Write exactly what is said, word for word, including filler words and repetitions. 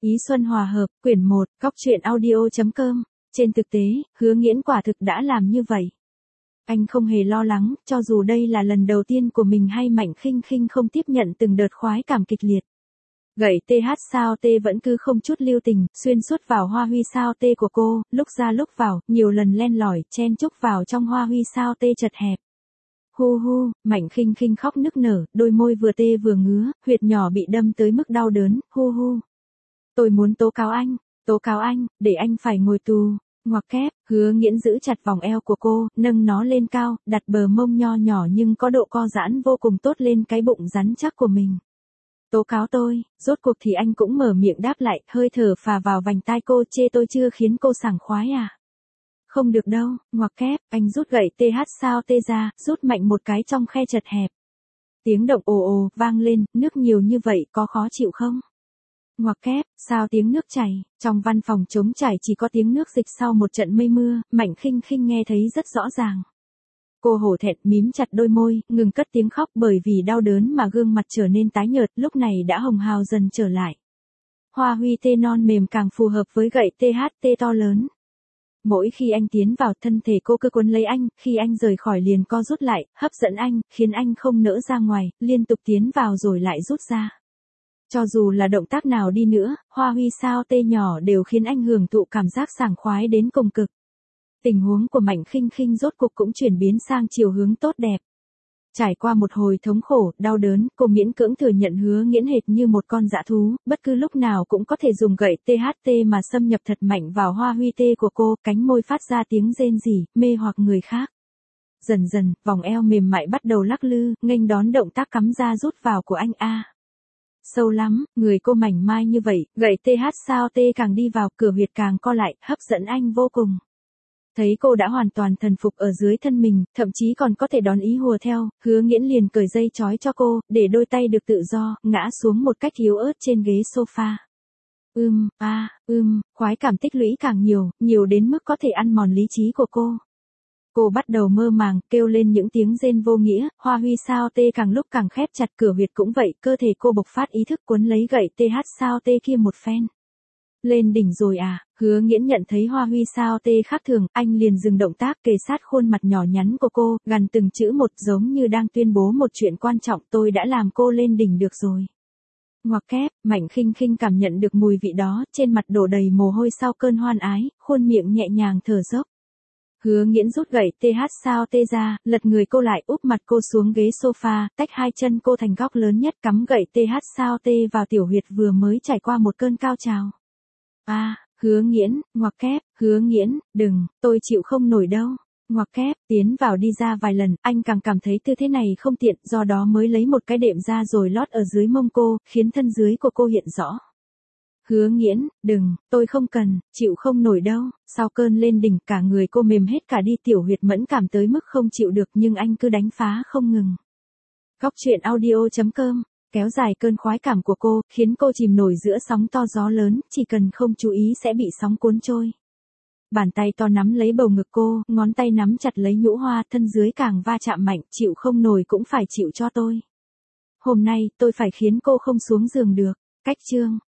Ý Xuân Hòa Hợp, quyển một, cóc truyện audio.com. Trên thực tế, Hứa Nghiễn quả thực đã làm như vậy. Anh không hề lo lắng, cho dù đây là lần đầu tiên của mình hay Mạnh Khinh Khinh không tiếp nhận từng đợt khoái cảm kịch liệt. Gậy tê hát sao tê vẫn cứ không chút lưu tình, xuyên suốt vào hoa huy sao tê của cô, lúc ra lúc vào, nhiều lần len lỏi, chen chúc vào trong hoa huy sao tê chật hẹp. Hu hu, Mạnh Khinh Khinh khóc nức nở, đôi môi vừa tê vừa ngứa, huyệt nhỏ bị đâm tới mức đau đớn, hu hu. Tôi muốn tố cáo anh, tố cáo anh, để anh phải ngồi tù. Ngoặc kép, Hứa Nghiễn giữ chặt vòng eo của cô, nâng nó lên cao, đặt bờ mông nho nhỏ nhưng có độ co giãn vô cùng tốt lên cái bụng rắn chắc của mình. Tố cáo tôi, rốt cuộc thì anh cũng mở miệng đáp lại, hơi thở phà vào vành tai cô, chê tôi chưa khiến cô sảng khoái à? Không được đâu, ngoặc kép, anh rút gậy tê hát sao tê ra, rút mạnh một cái trong khe chật hẹp. Tiếng động ồ ồ, vang lên, nước nhiều như vậy có khó chịu không? Ngoặc kép, sao tiếng nước chảy, trong văn phòng trống trải chỉ có tiếng nước dịch sau một trận mây mưa, Mạnh Khinh Khinh nghe thấy rất rõ ràng. Cô hổ thẹn mím chặt đôi môi, ngừng cất tiếng khóc bởi vì đau đớn mà gương mặt trở nên tái nhợt, lúc này đã hồng hào dần trở lại. Hoa huy tê non mềm càng phù hợp với gậy tê hát tê to lớn. Mỗi khi anh tiến vào thân thể cô cứ cuốn lấy anh, khi anh rời khỏi liền co rút lại, hấp dẫn anh, khiến anh không nỡ ra ngoài, liên tục tiến vào rồi lại rút ra. Cho dù là động tác nào đi nữa, hoa huy sao tê nhỏ đều khiến anh hưởng thụ cảm giác sảng khoái đến cùng cực. Tình huống của Mạnh Khinh Khinh rốt cục cũng chuyển biến sang chiều hướng tốt đẹp. Trải qua một hồi thống khổ, đau đớn, cô miễn cưỡng thừa nhận Hứa Nghiễn hệt như một con dã thú, bất cứ lúc nào cũng có thể dùng gậy tê hát tê mà xâm nhập thật mạnh vào hoa huy tê của cô, cánh môi phát ra tiếng rên rỉ, mê hoặc người khác. Dần dần, vòng eo mềm mại bắt đầu lắc lư, nghênh đón động tác cắm ra rút vào của anh a. Sâu lắm, người cô mảnh mai như vậy, gậy tê hát sao tê càng đi vào, cửa huyệt càng co lại, hấp dẫn anh vô cùng. Thấy cô đã hoàn toàn thần phục ở dưới thân mình, thậm chí còn có thể đón ý hùa theo, Hứa Nghiễn liền cởi dây trói cho cô, để đôi tay được tự do, ngã xuống một cách yếu ớt trên ghế sofa. Ưm, a, à, ưm, khoái cảm tích lũy càng nhiều, nhiều đến mức có thể ăn mòn lý trí của cô. Cô bắt đầu mơ màng, kêu lên những tiếng rên vô nghĩa, hoa huy sao tê càng lúc càng khép chặt, cửa huyệt cũng vậy, cơ thể cô bộc phát ý thức cuốn lấy gậy tê hát sao tê kia một phen. Lên đỉnh rồi à, Hứa Nghiễn nhận thấy hoa huy sao tê khác thường, anh liền dừng động tác kề sát khuôn mặt nhỏ nhắn của cô, gằn từng chữ một giống như đang tuyên bố một chuyện quan trọng, tôi đã làm cô lên đỉnh được rồi. Ngoặc kép, Mạnh Khinh Khinh cảm nhận được mùi vị đó, trên mặt đổ đầy mồ hôi sau cơn hoan ái, khuôn miệng nhẹ nhàng thở dốc. Hứa Nghiễn rút gậy tê hát sao tê ra, lật người cô lại, úp mặt cô xuống ghế sofa, tách hai chân cô thành góc lớn nhất, cắm gậy tê hát sao tê vào tiểu huyệt vừa mới trải qua một cơn cao trào. A, à, Hứa Nghiễn, ngoặc kép, Hứa Nghiễn, đừng, tôi chịu không nổi đâu. Ngoặc kép, tiến vào đi ra vài lần, anh càng cảm thấy tư thế này không tiện, do đó mới lấy một cái đệm ra rồi lót ở dưới mông cô, khiến thân dưới của cô hiện rõ. Hứa Nghiễn, đừng, tôi không cần, chịu không nổi đâu. Sau cơn lên đỉnh, cả người cô mềm hết cả đi, tiểu huyệt mẫn cảm tới mức không chịu được, nhưng anh cứ đánh phá không ngừng. Cóc truyện audio.com. Kéo dài cơn khoái cảm của cô, khiến cô chìm nổi giữa sóng to gió lớn, chỉ cần không chú ý sẽ bị sóng cuốn trôi. Bàn tay to nắm lấy bầu ngực cô, ngón tay nắm chặt lấy nhũ hoa, thân dưới càng va chạm mạnh, chịu không nổi cũng phải chịu cho tôi. Hôm nay, tôi phải khiến cô không xuống giường được. Cách chương.